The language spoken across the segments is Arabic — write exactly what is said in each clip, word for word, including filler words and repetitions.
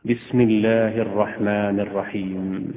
بسم الله الرحمن الرحيم.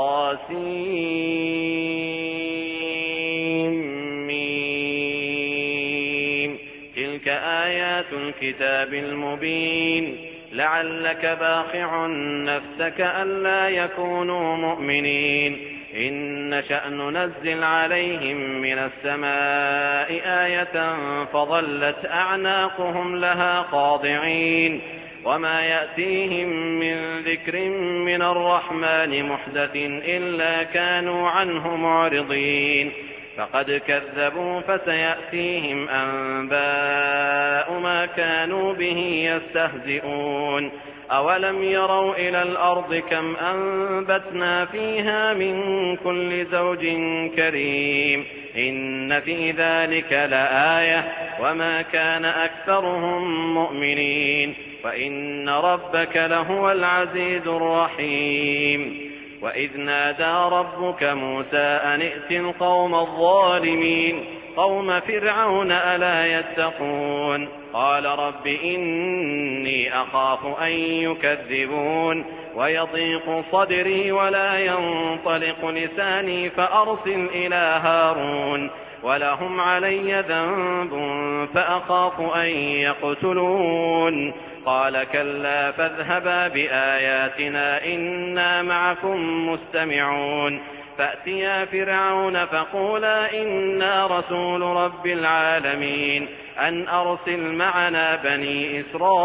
طاسيم. تلك آيات الكتاب المبين. لعلك باخع نفسك ألا يكونوا مؤمنين إن نشأ ننزل عليهم من السماء آية فظلت أعناقهم لها خاضعين وما يأتيهم من ذكر من الرحمن محدث إلا كانوا عنه معرضين فقد كذبوا فسيأتيهم أنباء ما كانوا به يستهزئون أولم يروا إلى الأرض كم أنبتنا فيها من كل زوج كريم إن في ذلك لآية وما كان أكثرهم مؤمنين وإن ربك لهو العزيز الرحيم. وإذ نادى ربك موسى أن ائت القوم الظالمين قوم فرعون ألا يتقون قال رب إني أخاف أن يكذبون ويضيق صدري ولا ينطلق لساني فأرسل إلى هارون ولهم علي ذنب فأخاف أن يقتلون قال كلا فاذهبا بآياتنا إنا معكم مستمعون فأتيا فرعون فقولا إنا رسول رب العالمين أن أرسل معنا بني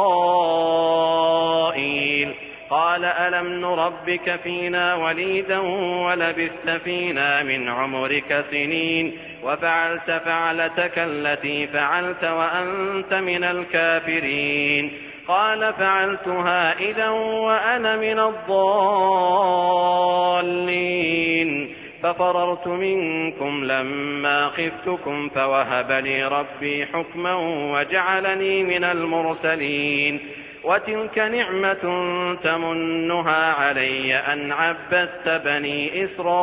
إسرائيل قال ألم نربك فينا وليدا ولبثت فينا من عمرك سنين وفعلت فعلتك التي فعلت وأنت من الكافرين قال فعلتها إذا وأنا من الضالين ففررت منكم لما خفتكم فوهب لي ربي حكما وجعلني من المرسلين وتلك نعمة تمنها علي أن عبدت بني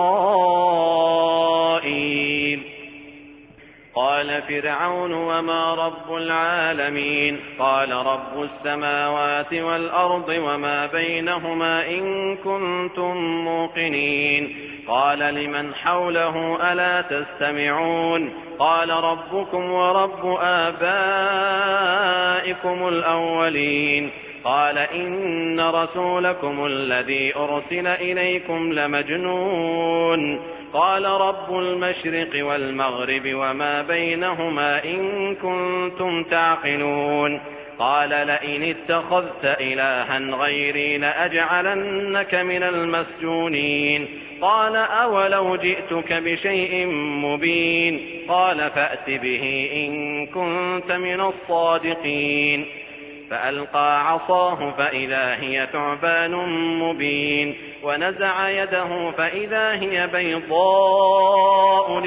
إسرائيل قال فرعون وما رب العالمين قال رب السماوات والأرض وما بينهما إن كنتم موقنين قال لمن حوله ألا تستمعون قال ربكم ورب آبائكم الأولين قال إن رسولكم الذي أرسل إليكم لمجنون قال رب المشرق والمغرب وما بينهما إن كنتم تعقلون قال لئن اتخذت إلها غيري لأجعلنك من المسجونين قال أولو جئتك بشيء مبين قال فأت به إن كنت من الصادقين فألقى عصاه فإذا هي ثعبان مبين ونزع يده فإذا هي بيضاء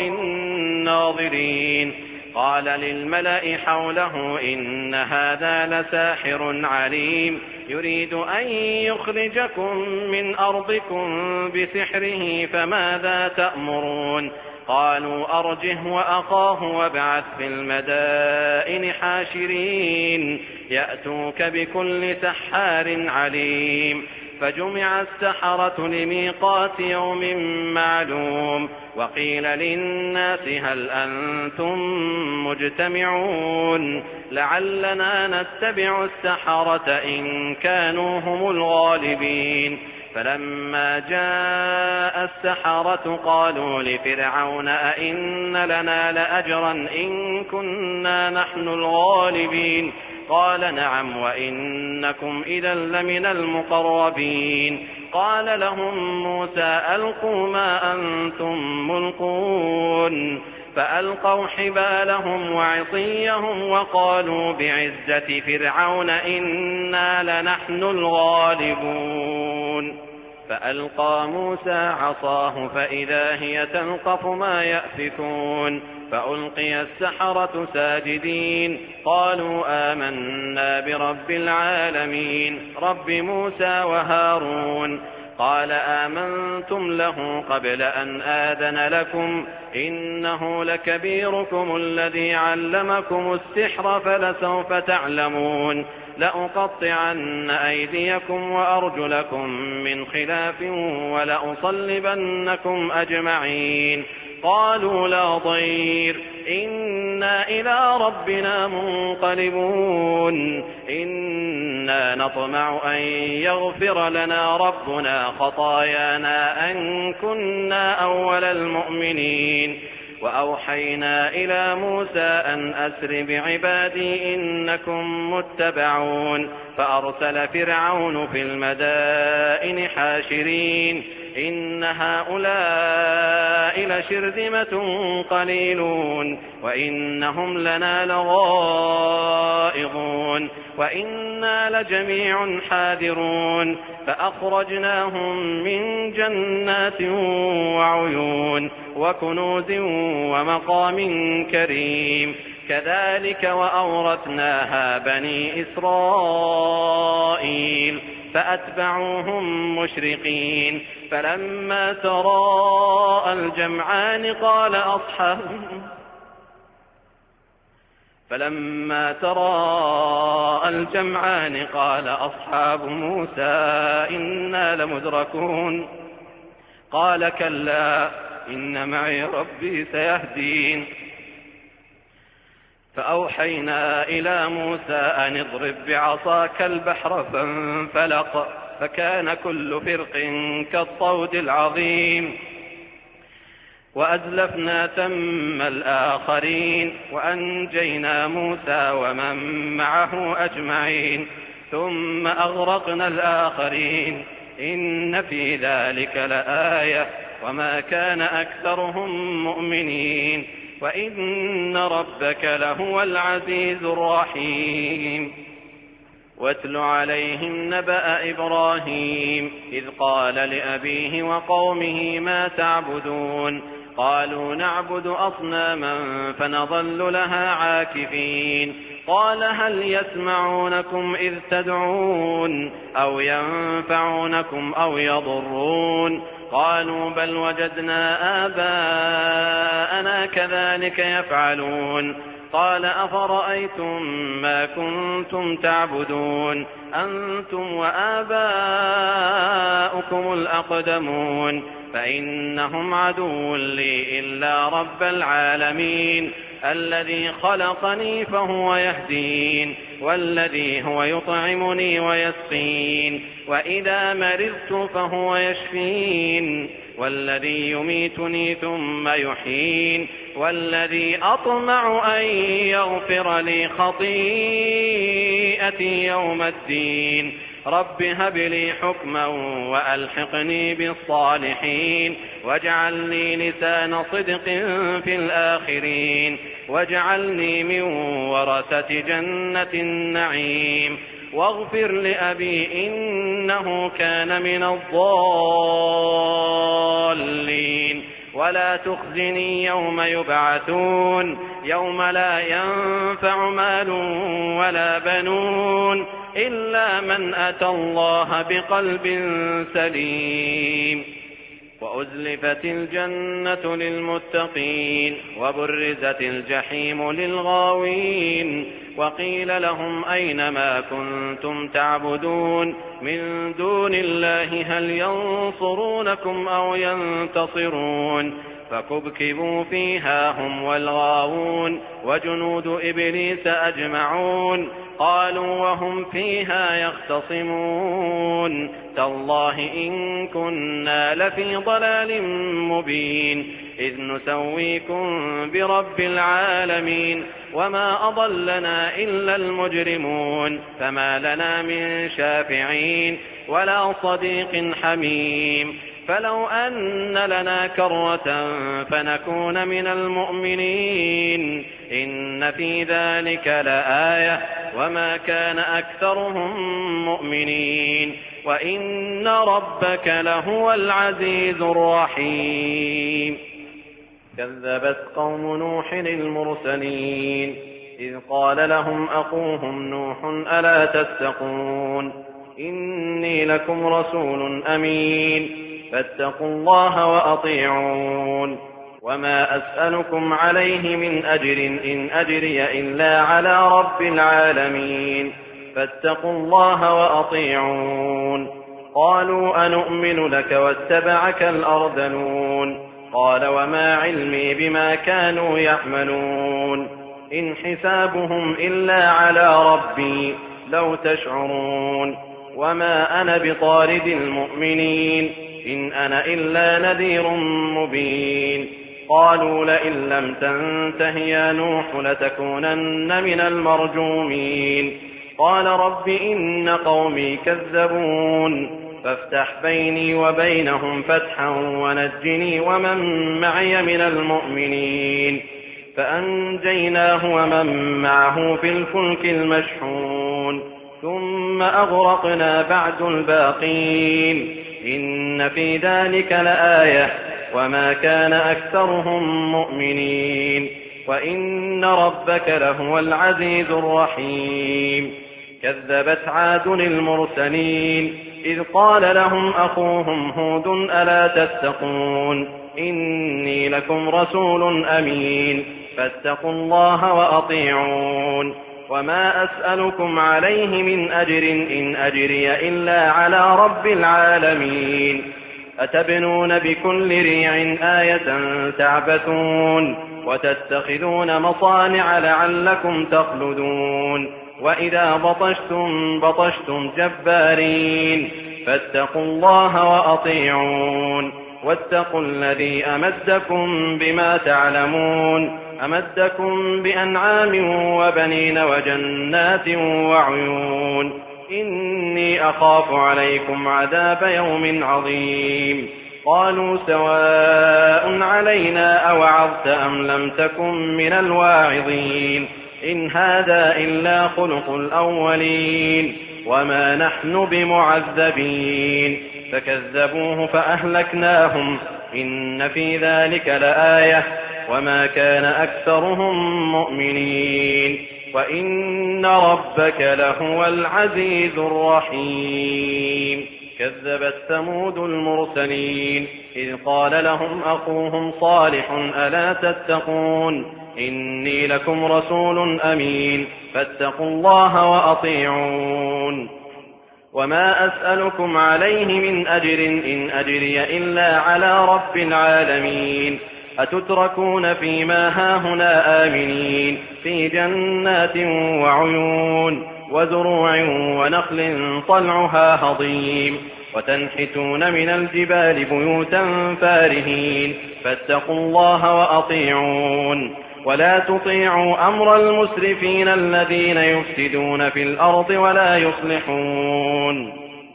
للناظرين قال للملأ حوله إن هذا لساحر عليم يريد أن يخرجكم من أرضكم بسحره فماذا تأمرون قالوا أرجه وأخاه وابعث في المدائن حاشرين يأتوك بكل سحار عليم فجمع السحرة لميقات يوم معلوم وقيل للناس هل أنتم مجتمعون لعلنا نتبع السحرة إن كانوا هم الغالبين فلما جاء السحرة قالوا لفرعون أئن لنا لأجرا إن كنا نحن الغالبين قال نعم وإنكم إذا لمن المقربين قال لهم موسى ألقوا ما أنتم ملقون فألقوا حبالهم وعصيهم وقالوا بعزة فرعون إنا لنحن الغالبون فألقى موسى عصاه فإذا هي تلقف ما يأفكون فألقي السحرة ساجدين قالوا آمنا برب العالمين رب موسى وهارون قال آمنتم له قبل أن آذن لكم إنه لكبيركم الذي علمكم السحر فلسوف تعلمون لأقطعن أيديكم وأرجلكم من خلاف ولأصلبنكم أجمعين. قالوا لا ضير إنا إلى ربنا منقلبون إنا نطمع أن يغفر لنا ربنا خطايانا أن كنا أول المؤمنين. وأوحينا إلى موسى أن أسر بعبادي إنكم متبعون فأرسل فرعون في المدائن حاشرين إن هؤلاء لشرذمة قليلون وإنهم لنا لغائظون وإنا لجميع حاذرون فأخرجناهم من جنات وعيون وكنوز ومقام كريم كذلك وأورثناها بني إسرائيل فأتبعوهم مشرقين فلما تراءى الجمعان قال أصحاب فلما تراءى الجمعان قال أصحاب موسى إنا لمدركون قال كلا إن معي ربي سيهدين. فأوحينا إلى موسى أن اضرب بعصاك البحر فانفلق فكان كل فرق كالطود العظيم وأزلفنا ثم الآخرين وأنجينا موسى ومن معه أجمعين ثم أغرقنا الآخرين إن في ذلك لآية وما كان أكثرهم مؤمنين وإن ربك لهو العزيز الرحيم. واتل عليهم نبأ إبراهيم إذ قال لأبيه وقومه ما تعبدون قالوا نعبد أصناما فنظل لها عاكفين قال هل يسمعونكم إذ تدعون أو ينفعونكم أو يضرون قالوا بل وجدنا آباءنا كذلك يفعلون قال أفرأيتم ما كنتم تعبدون أنتم وآباؤكم الأقدمون فإنهم عدو لي إلا رب العالمين الذي خلقني فهو يهدين والذي هو يطعمني ويسقين وإذا مرضت فهو يشفين والذي يميتني ثم يحيين والذي أطمع أن يغفر لي خطيئتي يوم الدين رب هب لي حكما وألحقني بالصالحين واجعلني لسان صدق في الآخرين واجعلني من ورثة جنة النعيم واغفر لأبي إنه كان من الضالين ولا تخزني يوم يبعثون يوم لا ينفع مال ولا بنون إلا من أتى الله بقلب سليم. وأزلفت الجنة للمتقين وبرزت الجحيم للغاوين وقيل لهم أين ما كنتم تعبدون من دون الله هل ينصرونكم أو ينتصرون فكبكبوا فيها هم والغاوون وجنود إبليس أجمعون قالوا وهم فيها يختصمون تالله إن كنا لفي ضلال مبين إذ نسويكم برب العالمين وما أضلنا إلا المجرمون فما لنا من شافعين ولا صديق حميم فلو أن لنا كرة فنكون من المؤمنين إن في ذلك لآية وما كان أكثرهم مؤمنين وإن ربك لهو العزيز الرحيم. كذبت قوم نوح المرسلين إذ قال لهم أخوهم نوح ألا تتقون إني لكم رسول أمين فاتقوا الله وأطيعون وما أسألكم عليه من أجر إن أجري إلا على رب العالمين فاتقوا الله وأطيعون. قالوا أنؤمن لك واتبعك الأرذلون. قال وما علمي بما كانوا يعملون إن حسابهم إلا على ربي لو تشعرون. وما أنا بطارد المؤمنين إن أنا إلا نذير مبين. قالوا لئن لم تنته يا نوح لتكونن من المرجومين. قال رب إن قومي كذبون فافتح بيني وبينهم فتحا ونجني ومن معي من المؤمنين. فأنجيناه ومن معه في الفلك المشحون ثم أغرقنا بعد الباقين إن في ذلك لآية وما كان أكثرهم مؤمنين وإن ربك لهو العزيز الرحيم. كذبت عاد المرسلين إذ قال لهم أخوهم هود ألا تتقون إني لكم رسول أمين فاتقوا الله وأطيعون. وما أسألكم عليه من أجر إن أجري إلا على رب العالمين. أتبنون بكل ريع آية تعبثون وتتخذون مصانع لعلكم تخلدون. وإذا بطشتم بطشتم جبارين فاتقوا الله وأطيعون. واتقوا الذي أمدكم بما تعلمون أمدكم بأنعام وبنين وجنات وعيون إني أخاف عليكم عذاب يوم عظيم. قالوا سواء علينا أوعظت أم لم تكن من الواعظين إن هذا إلا خلق الأولين وما نحن بمعذبين. فكذبوه فأهلكناهم إن في ذلك لآية وما كان أكثرهم مؤمنين وإن ربك لهو العزيز الرحيم. كذبت ثمود المرسلين إذ قال لهم أخوهم صالح ألا تتقون إني لكم رسول أمين فاتقوا الله وأطيعون. وما أسألكم عليه من أجر إن أجري إلا على رب العالمين. أتتركون فيما هاهنا آمنين في جنات وعيون وزروع ونخل طلعها هضيم وتنحتون من الجبال بيوتا فارهين فاتقوا الله وأطيعون. ولا تطيعوا أمر المسرفين الذين يفسدون في الأرض ولا يصلحون.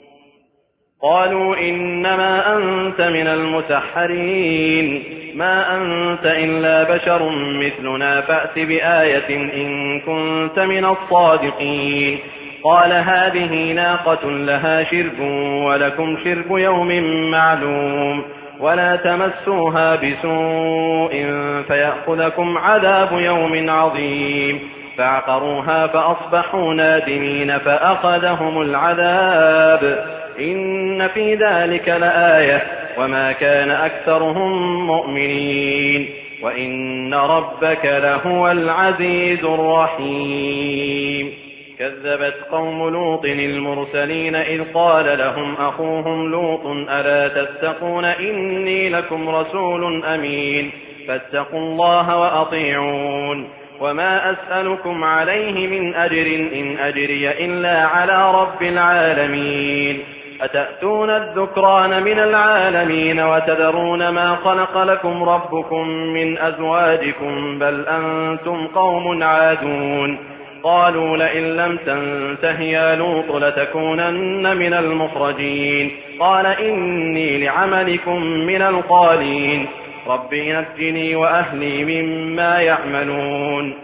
قالوا إنما أنت من المسحرين ما أنت إلا بشر مثلنا فأت بآية إن كنت من الصادقين. قال هذه ناقة لها شرب ولكم شرب يوم معلوم ولا تمسوها بسوء فيأخذكم عذاب يوم عظيم. فعقروها فأصبحوا نادمين فأخذهم العذاب إن في ذلك لآية وما كان أكثرهم مؤمنين وإن ربك لهو العزيز الرحيم. كذبت قوم لوط المرسلين إذ قال لهم أخوهم لوط ألا تتقون إني لكم رسول أمين فاتقوا الله وأطيعون. وما أسألكم عليه من أجر إن أجري إلا على رب العالمين. أتأتون الذكران من العالمين وتذرون ما خلق لكم ربكم من أزواجكم بل أنتم قوم عادون. قالوا لئن لم تنته يا لوط لتكونن من المخرجين. قال إني لعملكم من القالين رب نجني وأهلي مما يعملون.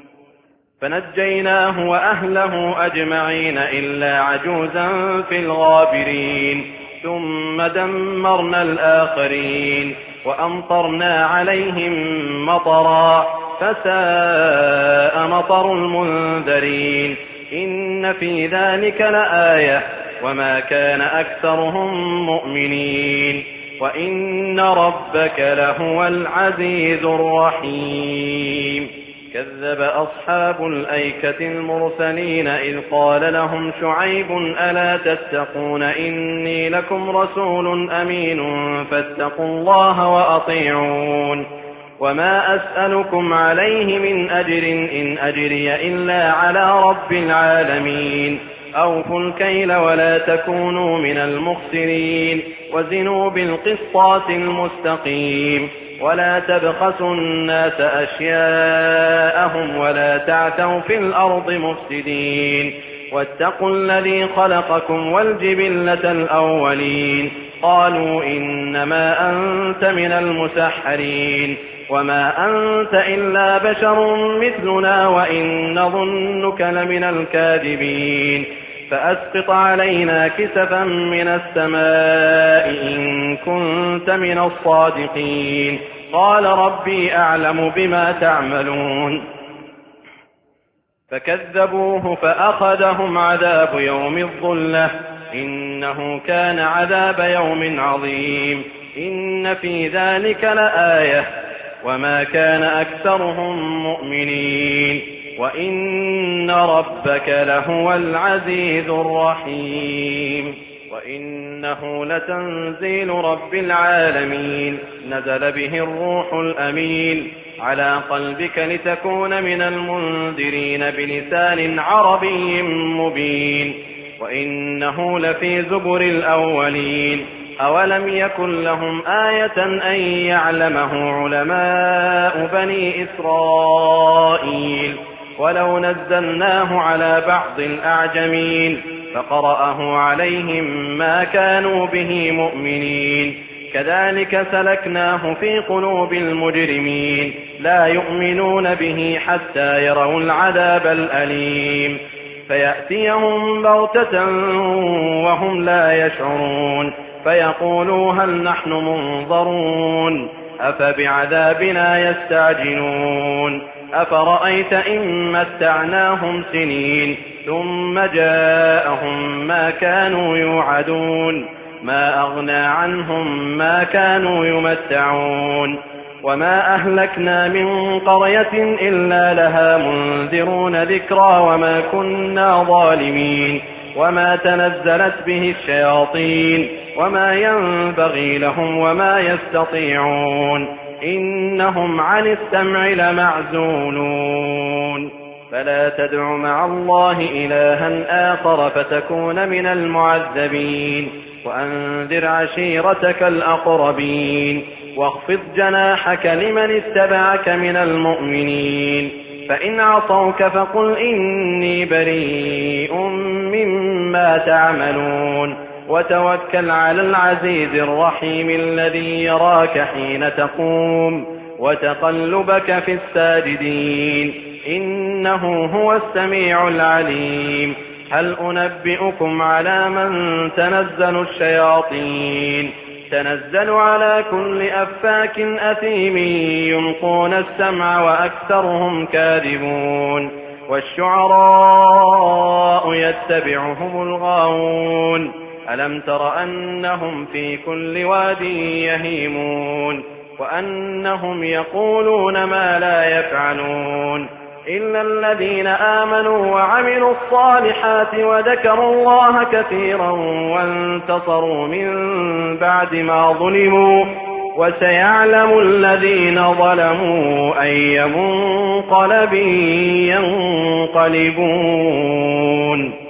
فنجيناه وأهله أجمعين إلا عجوزا في الغابرين. ثم دمرنا الآخرين وأمطرنا عليهم مطرا فساء مطر المنذرين. إن في ذلك لآية وما كان أكثرهم مؤمنين وإن ربك لهو العزيز الرحيم. كذب أصحاب الأيكة المرسلين إذ قال لهم شعيب ألا تتقون إني لكم رسول أمين فاتقوا الله وأطيعون وما أسألكم عليه من أجر إن أجري إلا على رب العالمين أوفوا الكيل ولا تكونوا من المخسرين وزنوا بالقسطاس المستقيم ولا تبخسوا الناس أشياءهم ولا تعثوا في الأرض مفسدين واتقوا الذي خلقكم والجبلة الأولين قالوا إنما أنت من المسحرين وما أنت إلا بشر مثلنا وإن نظنك لمن الكاذبين فأسقط علينا كسفا من السماء إن كنت من الصادقين قال ربي أعلم بما تعملون فكذبوه فأخذهم عذاب يوم الظلة إنه كان عذاب يوم عظيم إن في ذلك لآية وما كان أكثرهم مؤمنين وإن ربك لهو العزيز الرحيم وإنه لتنزيل رب العالمين نزل به الروح الأمين على قلبك لتكون من المنذرين بلسان عربي مبين وإنه لفي زبر الأولين أولم يكن لهم آية أن يعلمه علماء بني إسرائيل ولو نزلناه على بعض الأعجمين فقرأه عليهم ما كانوا به مؤمنين كذلك سلكناه في قلوب المجرمين لا يؤمنون به حتى يروا العذاب الأليم فيأتيهم بغتة وهم لا يشعرون فيقولوا هل نحن منظرون أفبعذابنا يستعجلون أفرأيت إن متعناهم سنين ثم جاءهم ما كانوا يوعدون ما أغنى عنهم ما كانوا يمتعون وما أهلكنا من قرية إلا لها منذرون ذكرى وما كنا ظالمين وما تنزلت به الشياطين وما ينبغي لهم وما يستطيعون إنهم عن السمع لمعزولون فلا تدع مع الله إلها آخر فتكون من المعذبين وأنذر عشيرتك الأقربين واخفض جناحك لمن اتبعك من المؤمنين فإن عصوك فقل إني بريء مما تعملون وتوكل على العزيز الرحيم الذي يراك حين تقوم وتقلبك في الساجدين إنه هو السميع العليم هل أنبئكم على من تنزل الشياطين تنزل على كل أفاك أثيم يلقون السمع وأكثرهم كاذبون والشعراء يتبعهم الغاوون ألم تر أنهم في كل واد يهيمون وأنهم يقولون ما لا يفعلون إلا الذين آمنوا وعملوا الصالحات وذكروا الله كثيرا وانتصروا من بعد ما ظلموا وسيعلم الذين ظلموا أي منقلب ينقلبون.